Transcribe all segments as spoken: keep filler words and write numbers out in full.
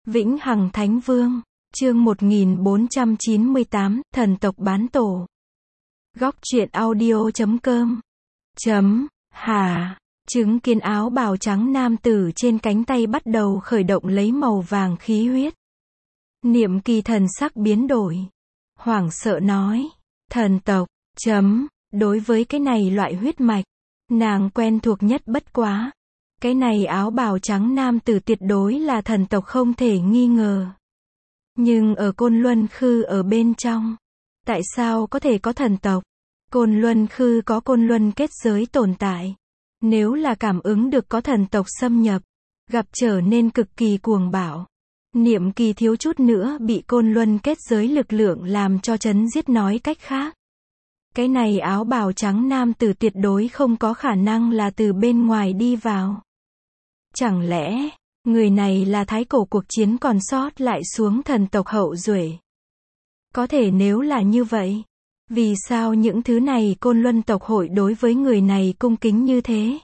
Vĩnh Hằng Thánh Vương, chương một nghìn bốn trăm chín mươi tám, thần tộc bán tổ. Góc truyện audio chấm com. Chấm, hả, chứng kiến áo bào trắng nam tử trên cánh tay bắt đầu khởi động lấy màu vàng khí huyết. Niệm Kỳ thần sắc biến đổi. Hoảng sợ nói, thần tộc, chấm, đối với cái này loại huyết mạch, nàng quen thuộc nhất bất quá. Cái này áo bào trắng nam tử tuyệt đối là thần tộc không thể nghi ngờ. Nhưng ở Côn Luân Khư ở bên trong, tại sao có thể có thần tộc? Côn Luân Khư có Côn Luân kết giới tồn tại. Nếu là cảm ứng được có thần tộc xâm nhập, gặp trở nên cực kỳ cuồng bạo. Niệm Kỳ thiếu chút nữa bị Côn Luân kết giới lực lượng làm cho chấn giết, nói cách khác. Cái này áo bào trắng nam tử tuyệt đối không có khả năng là từ bên ngoài đi vào. Chẳng lẽ, người này là thái cổ cuộc chiến còn sót lại xuống thần tộc hậu duệ? Có thể nếu là như vậy, vì sao những thứ này Côn Luân tộc hội đối với người này cung kính như thế?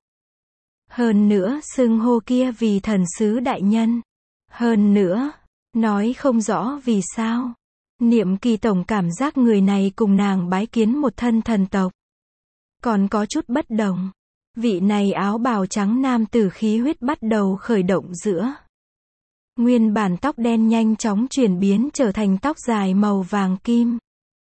Hơn nữa xưng hô kia vì thần sứ đại nhân. Hơn nữa, nói không rõ vì sao. Niệm Kỳ tổng cảm giác người này cùng nàng bái kiến một thân thần tộc còn có chút bất đồng. Vị này áo bào trắng nam tử khí huyết bắt đầu khởi động giữa. Nguyên bản tóc đen nhanh chóng chuyển biến trở thành tóc dài màu vàng kim.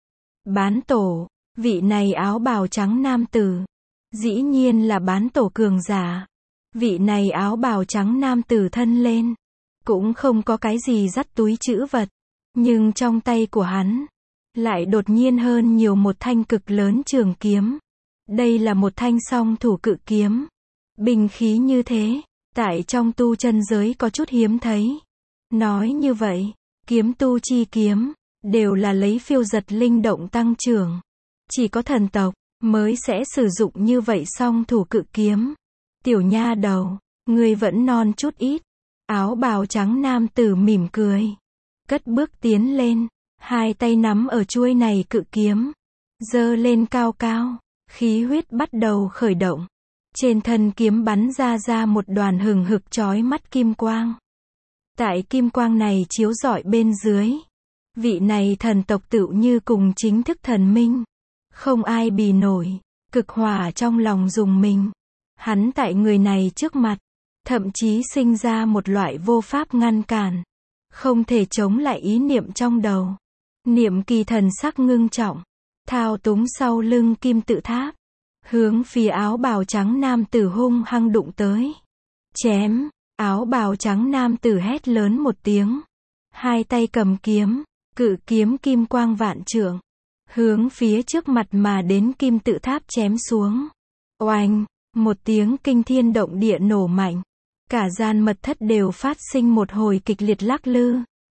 Bán tổ, vị này áo bào trắng nam tử, dĩ nhiên là bán tổ cường giả. Vị này áo bào trắng nam tử thân lên, cũng không có cái gì dắt túi trữ vật. Nhưng trong tay của hắn, lại đột nhiên hơn nhiều một thanh cực lớn trường kiếm. Đây là một thanh song thủ cự kiếm. Binh khí như thế, tại trong tu chân giới có chút hiếm thấy. Nói như vậy, kiếm tu chi kiếm, đều là lấy phiêu giật linh động tăng trưởng. Chỉ có thần tộc, mới sẽ sử dụng như vậy song thủ cự kiếm. Tiểu nha đầu, ngươi vẫn non chút ít. Áo bào trắng nam tử mỉm cười. Cất bước tiến lên, hai tay nắm ở chuôi này cự kiếm. Giơ lên cao cao. Khí huyết bắt đầu khởi động. Trên thân kiếm bắn ra ra một đoàn hừng hực chói mắt kim quang. Tại kim quang này chiếu rọi bên dưới, vị này thần tộc tựu như cùng chính thức thần minh. Không ai bì nổi, cực hỏa trong lòng dùng mình. Hắn tại người này trước mặt, thậm chí sinh ra một loại vô pháp ngăn cản, không thể chống lại ý niệm trong đầu. Niệm Kỳ thần sắc ngưng trọng, thao túng sau lưng kim tự tháp, hướng phía áo bào trắng nam tử hung hăng đụng tới. Chém, áo bào trắng nam tử hét lớn một tiếng. Hai tay cầm kiếm, cự kiếm kim quang vạn trượng, hướng phía trước mặt mà đến kim tự tháp chém xuống. Oanh, một tiếng kinh thiên động địa nổ mạnh. Cả gian mật thất đều phát sinh một hồi kịch liệt lắc lư.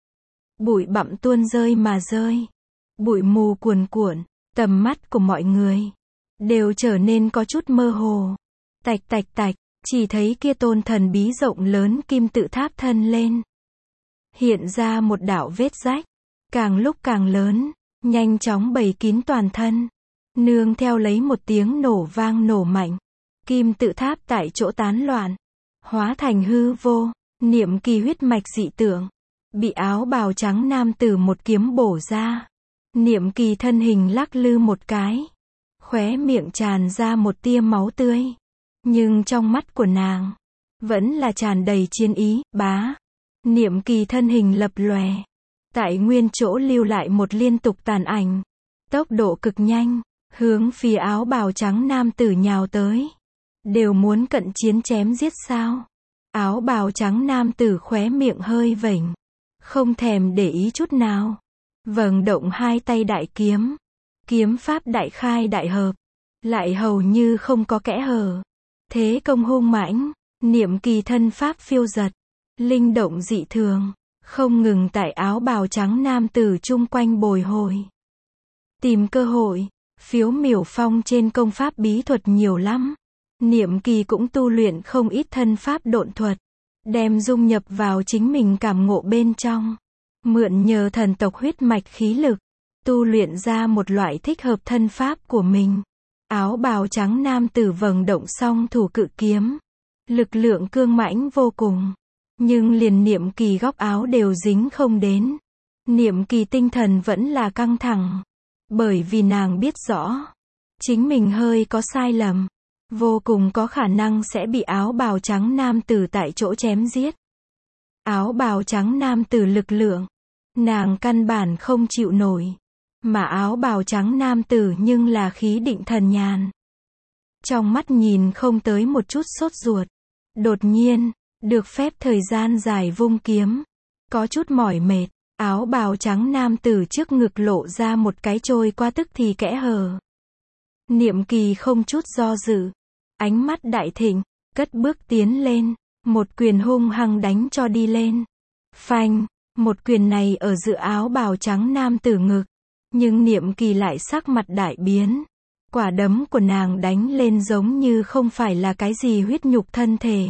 Bụi bặm tuôn rơi mà rơi. Bụi mù cuồn cuộn. Tầm mắt của mọi người đều trở nên có chút mơ hồ. Tạch tạch tạch, chỉ thấy kia tôn thần bí rộng lớn kim tự tháp thân lên. Hiện ra một đạo vết rách, càng lúc càng lớn, nhanh chóng bầy kín toàn thân. Nương theo lấy một tiếng nổ vang nổ mạnh. Kim tự tháp tại chỗ tán loạn, hóa thành hư vô. Niệm Kỳ huyết mạch dị tượng, bị áo bào trắng nam tử một kiếm bổ ra. Niệm Kỳ thân hình lắc lư một cái, khóe miệng tràn ra một tia máu tươi. Nhưng trong mắt của nàng, vẫn là tràn đầy chiến ý. Bá, Niệm Kỳ thân hình lập lòe, tại nguyên chỗ lưu lại một liên tục tàn ảnh. Tốc độ cực nhanh, hướng phía áo bào trắng nam tử nhào tới. Đều muốn cận chiến chém giết sao? Áo bào trắng nam tử khóe miệng hơi vểnh, không thèm để ý chút nào. Vâng động hai tay đại kiếm. Kiếm pháp đại khai đại hợp. Lại hầu như không có kẽ hở. Thế công hung mãnh. Niệm Kỳ thân pháp phiêu giật. Linh động dị thường. Không ngừng tại áo bào trắng nam tử chung quanh bồi hồi. Tìm cơ hội. Phiếu miểu phong trên công pháp bí thuật nhiều lắm. Niệm Kỳ cũng tu luyện không ít thân pháp độn thuật. Đem dung nhập vào chính mình cảm ngộ bên trong. Mượn nhờ thần tộc huyết mạch khí lực, tu luyện ra một loại thích hợp thân pháp của mình. Áo bào trắng nam tử vầng động song thủ cự kiếm. Lực lượng cương mãnh vô cùng. Nhưng liền Niệm Kỳ góc áo đều dính không đến. Niệm Kỳ tinh thần vẫn là căng thẳng. Bởi vì nàng biết rõ. Chính mình hơi có sai lầm. Vô cùng có khả năng sẽ bị áo bào trắng nam tử tại chỗ chém giết. Áo bào trắng nam tử lực lượng. Nàng căn bản không chịu nổi. Mà áo bào trắng nam tử nhưng là khí định thần nhàn. Trong mắt nhìn không tới một chút sốt ruột. Đột nhiên, được phép thời gian dài vung kiếm. Có chút mỏi mệt, áo bào trắng nam tử trước ngực lộ ra một cái trôi qua tức thì kẽ hở. Niệm Kỳ không chút do dự. Ánh mắt đại thịnh, cất bước tiến lên. Một quyền hung hăng đánh cho đi lên. Phanh, một quyền này ở giữa áo bào trắng nam tử ngực. Nhưng Niệm Kỳ lại sắc mặt đại biến. Quả đấm của nàng đánh lên giống như không phải là cái gì huyết nhục thân thể.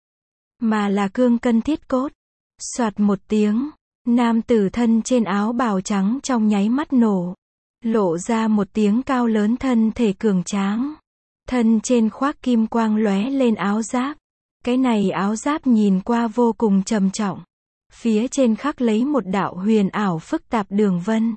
Mà là cương cân thiết cốt. Soạt một tiếng. Nam tử thân trên áo bào trắng trong nháy mắt nổ. Lộ ra một tiếng cao lớn thân thể cường tráng. Thân trên khoác kim quang lóe lên áo giáp. Cái này áo giáp nhìn qua vô cùng trầm trọng. Phía trên khắc lấy một đạo huyền ảo phức tạp đường vân.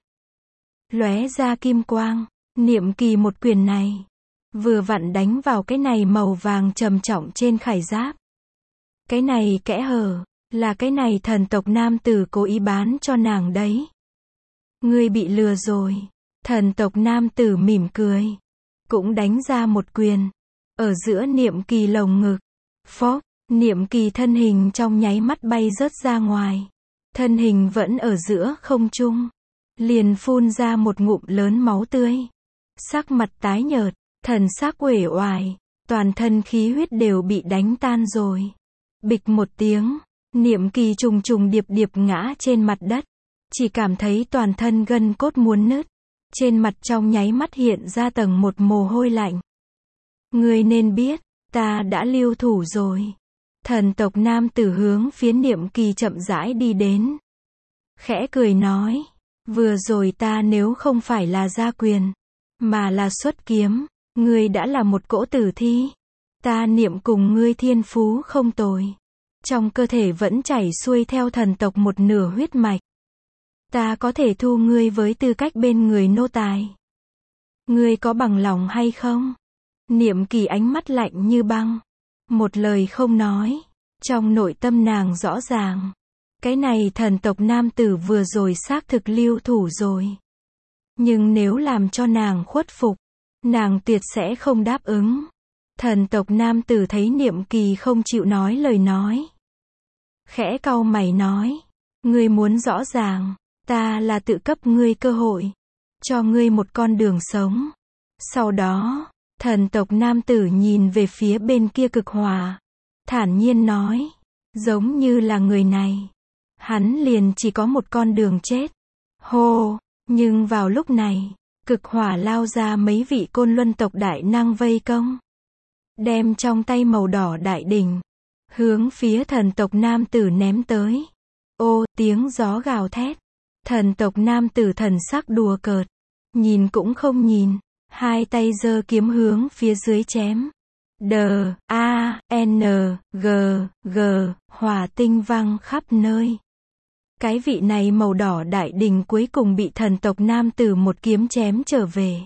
Lóe ra kim quang. Niệm Kỳ một quyền này. Vừa vặn đánh vào cái này màu vàng trầm trọng trên khải giáp. Cái này kẽ hở. Là cái này thần tộc nam tử cố ý bán cho nàng đấy. Ngươi bị lừa rồi. Thần tộc nam tử mỉm cười. Cũng đánh ra một quyền. Ở giữa Niệm Kỳ lồng ngực. Phốc, Niệm Kỳ thân hình trong nháy mắt bay rớt ra ngoài. Thân hình vẫn ở giữa không trung. Liền phun ra một ngụm lớn máu tươi. Sắc mặt tái nhợt, thần sắc uể oải. Toàn thân khí huyết đều bị đánh tan rồi. Bịch một tiếng. Niệm Kỳ trùng trùng điệp điệp ngã trên mặt đất. Chỉ cảm thấy toàn thân gân cốt muốn nứt. Trên mặt trong nháy mắt hiện ra tầng một mồ hôi lạnh. Ngươi nên biết, ta đã lưu thủ rồi. Thần tộc nam tử hướng phía Niệm Kỳ chậm rãi đi đến. Khẽ cười nói, vừa rồi ta nếu không phải là ra quyền, mà là xuất kiếm, ngươi đã là một cỗ tử thi. Ta Niệm cùng ngươi thiên phú không tồi. Trong cơ thể vẫn chảy xuôi theo thần tộc một nửa huyết mạch. Ta có thể thu ngươi với tư cách bên người nô tài. Ngươi có bằng lòng hay không? Niệm Kỳ ánh mắt lạnh như băng. Một lời không nói. Trong nội tâm nàng rõ ràng. Cái này thần tộc nam tử vừa rồi xác thực lưu thủ rồi. Nhưng nếu làm cho nàng khuất phục, nàng tuyệt sẽ không đáp ứng. Thần tộc nam tử thấy Niệm Kỳ không chịu nói lời nói. Khẽ cau mày nói. Ngươi muốn rõ ràng. Ta là tự cấp ngươi cơ hội. Cho ngươi một con đường sống. Sau đó, thần tộc nam tử nhìn về phía bên kia cực hỏa. Thản nhiên nói. Giống như là người này. Hắn liền chỉ có một con đường chết. Hô! Nhưng vào lúc này, cực hỏa lao ra mấy vị côn luân tộc đại năng vây công. Đem trong tay màu đỏ đại đỉnh. Hướng phía thần tộc nam tử ném tới. Ô, tiếng gió gào thét. Thần tộc nam tử thần sắc đùa cợt. Nhìn cũng không nhìn. Hai tay giơ kiếm hướng phía dưới chém. D, A, N, G, G, hỏa tinh văng khắp nơi. Cái vị này màu đỏ đại đình cuối cùng bị thần tộc nam tử một kiếm chém trở về.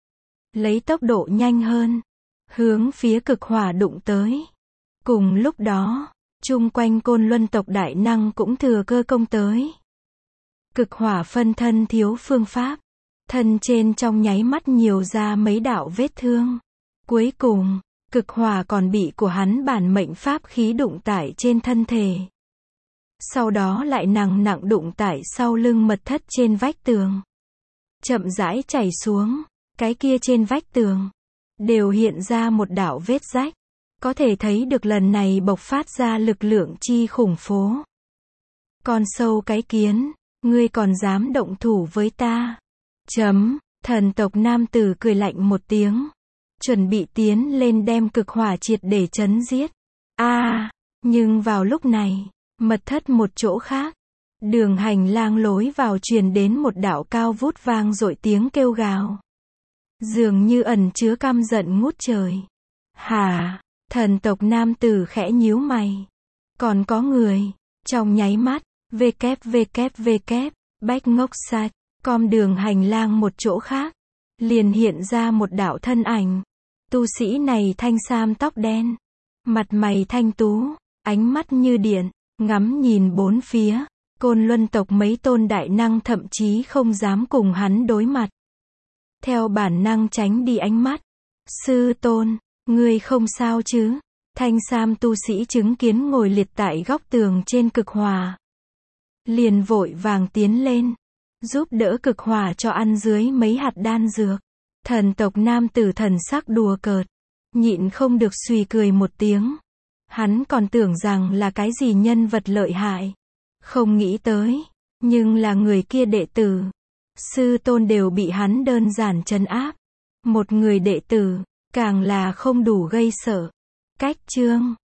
Lấy tốc độ nhanh hơn. Hướng phía cực hỏa đụng tới. Cùng lúc đó, chung quanh côn luân tộc đại năng cũng thừa cơ công tới. Cực hỏa phân thân thiếu phương pháp. Thân trên trong nháy mắt nhiều ra mấy đạo vết thương. Cuối cùng, cực hỏa còn bị của hắn bản mệnh pháp khí đụng tải trên thân thể. Sau đó lại nặng nặng đụng tải sau lưng mật thất trên vách tường. Chậm rãi chảy xuống, cái kia trên vách tường. Đều hiện ra một đạo vết rách. Có thể thấy được lần này bộc phát ra lực lượng chi khủng phố. Con sâu cái kiến, ngươi còn dám động thủ với ta. Chấm, thần tộc nam tử cười lạnh một tiếng. Chuẩn bị tiến lên đem cực hỏa triệt để chấn giết. A, à, nhưng vào lúc này, mật thất một chỗ khác. Đường hành lang lối vào truyền đến một đạo cao vút vang dội tiếng kêu gào. Dường như ẩn chứa căm giận ngút trời. Hả? Thần tộc nam tử khẽ nhíu mày. Còn có người. Trong nháy mắt, www, bách ngốc sạch, com đường hành lang một chỗ khác, liền hiện ra một đạo thân ảnh. Tu sĩ này thanh sam tóc đen, mặt mày thanh tú, ánh mắt như điện, ngắm nhìn bốn phía. Côn Luân tộc mấy tôn đại năng thậm chí không dám cùng hắn đối mặt. Theo bản năng tránh đi ánh mắt. Sư tôn, ngươi không sao chứ? Thanh sam tu sĩ chứng kiến ngồi liệt tại góc tường trên cực hỏa. Liền vội vàng tiến lên, giúp đỡ cực hỏa cho ăn dưới mấy hạt đan dược. Thần tộc nam tử thần sắc đùa cợt, nhịn không được suy cười một tiếng. Hắn còn tưởng rằng là cái gì nhân vật lợi hại. Không nghĩ tới, nhưng là người kia đệ tử. Sư tôn đều bị hắn đơn giản trấn áp. Một người đệ tử, càng là không đủ gây sợ. Cách chương